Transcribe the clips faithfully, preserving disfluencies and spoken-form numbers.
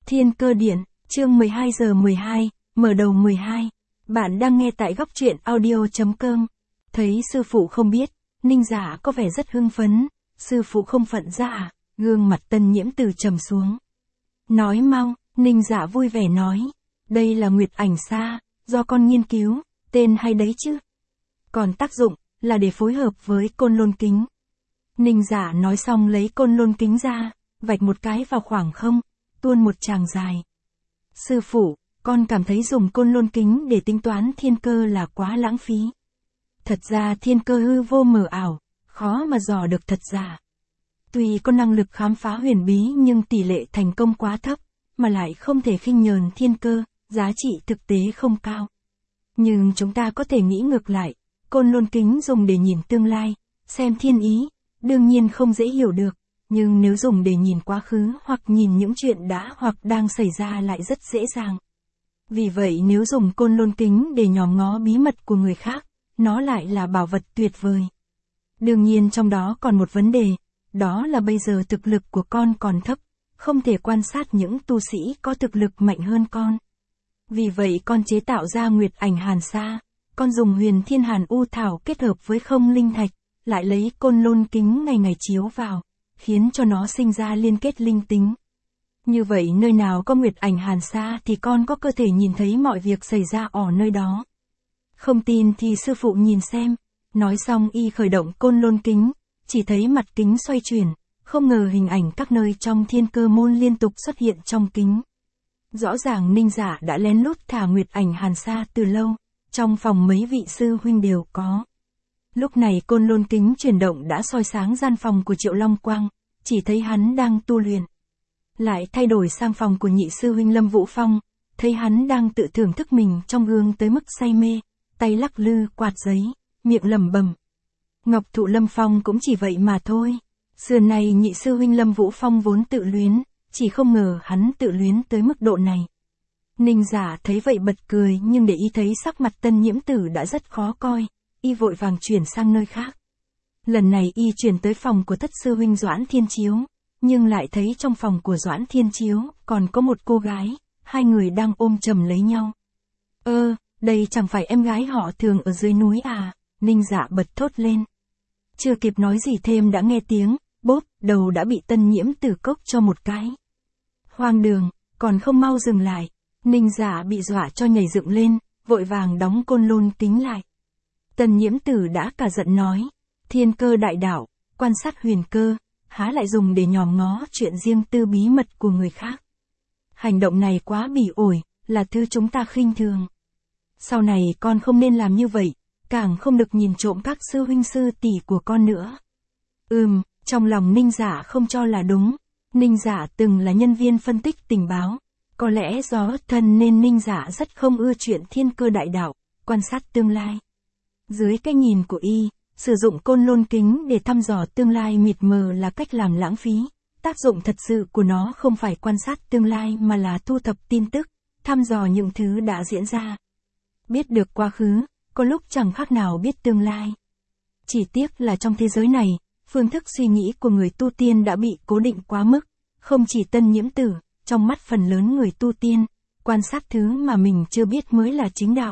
Thiên Cơ Điện, chương mười hai giờ mười hai, mở đầu mười hai. Bạn đang nghe tại góc truyện audio chấm com. Thấy sư phụ không biết, Ninh Giả có vẻ rất hưng phấn. Sư phụ không phận ra à? Gương mặt Tân Nhiễm Từ trầm xuống. Nói mau, Ninh Giả vui vẻ nói. Đây là Nguyệt Ảnh Sa, do con nghiên cứu, tên hay đấy chứ. Còn tác dụng, là để phối hợp với Côn Lôn Kính. Ninh Giả nói xong lấy Côn Lôn Kính ra, vạch một cái vào khoảng không, tuôn một tràng dài. Sư phụ, con cảm thấy dùng Côn Lôn Kính để tính toán thiên cơ là quá lãng phí. Thật ra thiên cơ hư vô mờ ảo, khó mà dò được thật giả. Tuy có năng lực khám phá huyền bí nhưng tỷ lệ thành công quá thấp, mà lại không thể khinh nhờn thiên cơ, giá trị thực tế không cao. Nhưng chúng ta có thể nghĩ ngược lại, Côn Lôn Kính dùng để nhìn tương lai, xem thiên ý, đương nhiên không dễ hiểu được, nhưng nếu dùng để nhìn quá khứ hoặc nhìn những chuyện đã hoặc đang xảy ra lại rất dễ dàng. Vì vậy nếu dùng Côn Lôn Kính để nhòm ngó bí mật của người khác, nó lại là bảo vật tuyệt vời. Đương nhiên trong đó còn một vấn đề, đó là bây giờ thực lực của con còn thấp, không thể quan sát những tu sĩ có thực lực mạnh hơn con. Vì vậy con chế tạo ra Nguyệt Ảnh Hàn Sa, con dùng Huyền Thiên Hàn U Thảo kết hợp với Không Linh Thạch, lại lấy Côn Lôn Kính ngày ngày chiếu vào, khiến cho nó sinh ra liên kết linh tính. Như vậy nơi nào có Nguyệt Ảnh Hàn Sa thì con có cơ thể nhìn thấy mọi việc xảy ra ở nơi đó. Không tin thì sư phụ nhìn xem. Nói xong y khởi động Côn Lôn Kính, chỉ thấy mặt kính xoay chuyển, không ngờ hình ảnh các nơi trong thiên cơ môn liên tục xuất hiện trong kính. Rõ ràng Ninh Giả đã lén lút thả Nguyệt Ảnh Hàn Sa từ lâu, trong phòng mấy vị sư huynh đều có. Lúc này Côn Lôn Kính chuyển động đã soi sáng gian phòng của Triệu Long Quang, chỉ thấy hắn đang tu luyện. Lại thay đổi sang phòng của nhị sư huynh Lâm Vũ Phong, thấy hắn đang tự thưởng thức mình trong gương tới mức say mê, tay lắc lư quạt giấy, miệng lẩm bẩm. Ngọc Thụ Lâm Phong cũng chỉ vậy mà thôi. Xưa này nhị sư huynh Lâm Vũ Phong vốn tự luyến, chỉ không ngờ hắn tự luyến tới mức độ này. Ninh Giả thấy vậy bật cười nhưng để y thấy sắc mặt Tân Nhiễm Tử đã rất khó coi, y vội vàng chuyển sang nơi khác. Lần này y chuyển tới phòng của thất sư huynh Doãn Thiên Chiếu, nhưng lại thấy trong phòng của Doãn Thiên Chiếu còn có một cô gái, hai người đang ôm chầm lấy nhau. Ơ, đây chẳng phải em gái họ Thường ở dưới núi à? Ninh Giả bật thốt lên. Chưa kịp nói gì thêm đã nghe tiếng, bốp, đầu đã bị Tân Nhiễm Tử cốc cho một cái. Hoang đường, còn không mau dừng lại. Ninh Giả bị dọa cho nhảy dựng lên, vội vàng đóng Côn Lôn Kính lại. Tân Nhiễm Tử đã cả giận nói, thiên cơ đại đạo, quan sát huyền cơ, há lại dùng để nhòm ngó chuyện riêng tư bí mật của người khác. Hành động này quá bỉ ổi, là thứ chúng ta khinh thường. Sau này con không nên làm như vậy, càng không được nhìn trộm các sư huynh sư tỷ của con nữa. Ừm, trong lòng Ninh Giả không cho là đúng. Ninh Giả từng là nhân viên phân tích tình báo. Có lẽ do thân nên Ninh Giả rất không ưa chuyện thiên cơ đại đạo, quan sát tương lai. Dưới cái nhìn của y, sử dụng Côn Lôn Kính để thăm dò tương lai mịt mờ là cách làm lãng phí. Tác dụng thật sự của nó không phải quan sát tương lai mà là thu thập tin tức, thăm dò những thứ đã diễn ra. Biết được quá khứ, có lúc chẳng khác nào biết tương lai. Chỉ tiếc là trong thế giới này, phương thức suy nghĩ của người tu tiên đã bị cố định quá mức, không chỉ Tân Nhiễm Tử, trong mắt phần lớn người tu tiên, quan sát thứ mà mình chưa biết mới là chính đạo.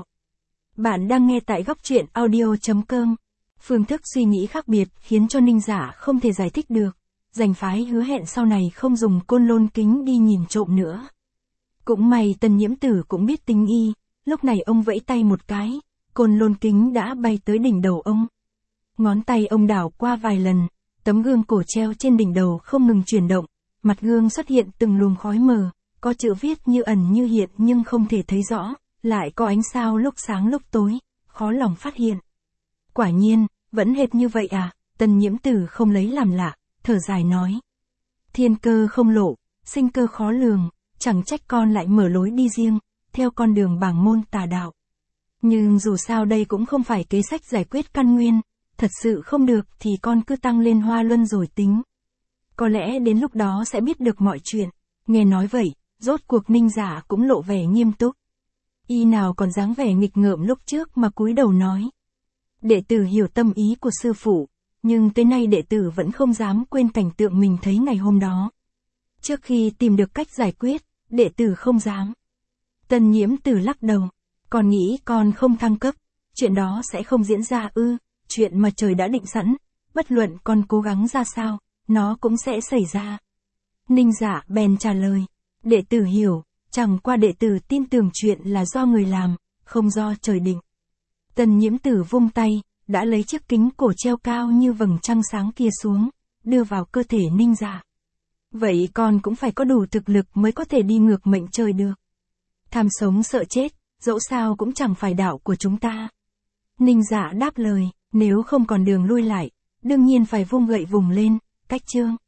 Bạn đang nghe tại góc truyện audio chấm com. Phương thức suy nghĩ khác biệt khiến cho Ninh Giả không thể giải thích được, giành phái hứa hẹn sau này không dùng Côn Lôn Kính đi nhìn trộm nữa. Cũng may Tân Nhiễm Tử cũng biết tính y, lúc này ông vẫy tay một cái, Côn Lôn Kính đã bay tới đỉnh đầu ông. Ngón tay ông đảo qua vài lần, tấm gương cổ treo trên đỉnh đầu không ngừng chuyển động, mặt gương xuất hiện từng luồng khói mờ, có chữ viết như ẩn như hiện nhưng không thể thấy rõ, lại có ánh sao lúc sáng lúc tối, khó lòng phát hiện. Quả nhiên, vẫn hệt như vậy à? Tân Nhiễm Tử không lấy làm lạ, thở dài nói. Thiên cơ không lộ, sinh cơ khó lường, chẳng trách con lại mở lối đi riêng, theo con đường bảng môn tà đạo. Nhưng dù sao đây cũng không phải kế sách giải quyết căn nguyên, thật sự không được thì con cứ tăng lên Hoa Luân rồi tính. Có lẽ đến lúc đó sẽ biết được mọi chuyện. Nghe nói vậy, rốt cuộc Ninh Giả cũng lộ vẻ nghiêm túc. Y nào còn dáng vẻ nghịch ngợm lúc trước mà cúi đầu nói. Đệ tử hiểu tâm ý của sư phụ, nhưng tới nay đệ tử vẫn không dám quên cảnh tượng mình thấy ngày hôm đó. Trước khi tìm được cách giải quyết, Đệ tử không dám. Tần Nhiễm Tử lắc đầu. Con nghĩ con không thăng cấp, chuyện đó sẽ không diễn ra ư? Chuyện mà trời đã định sẵn, bất luận con cố gắng ra sao, nó cũng sẽ xảy ra. Ninh Dạ bèn trả lời. Đệ tử hiểu, chẳng qua đệ tử tin tưởng chuyện là do người làm, không do trời định. Tần Nhiễm Tử vung tay, đã lấy chiếc kính cổ treo cao như vầng trăng sáng kia xuống, đưa vào cơ thể Ninh Dạ. Vậy con cũng phải có đủ thực lực mới có thể đi ngược mệnh trời được. Tham sống sợ chết, dẫu sao cũng chẳng phải đạo của chúng ta. Ninh Dạ đáp lời, nếu không còn đường lui lại, đương nhiên phải vung gậy vùng lên, cách chương.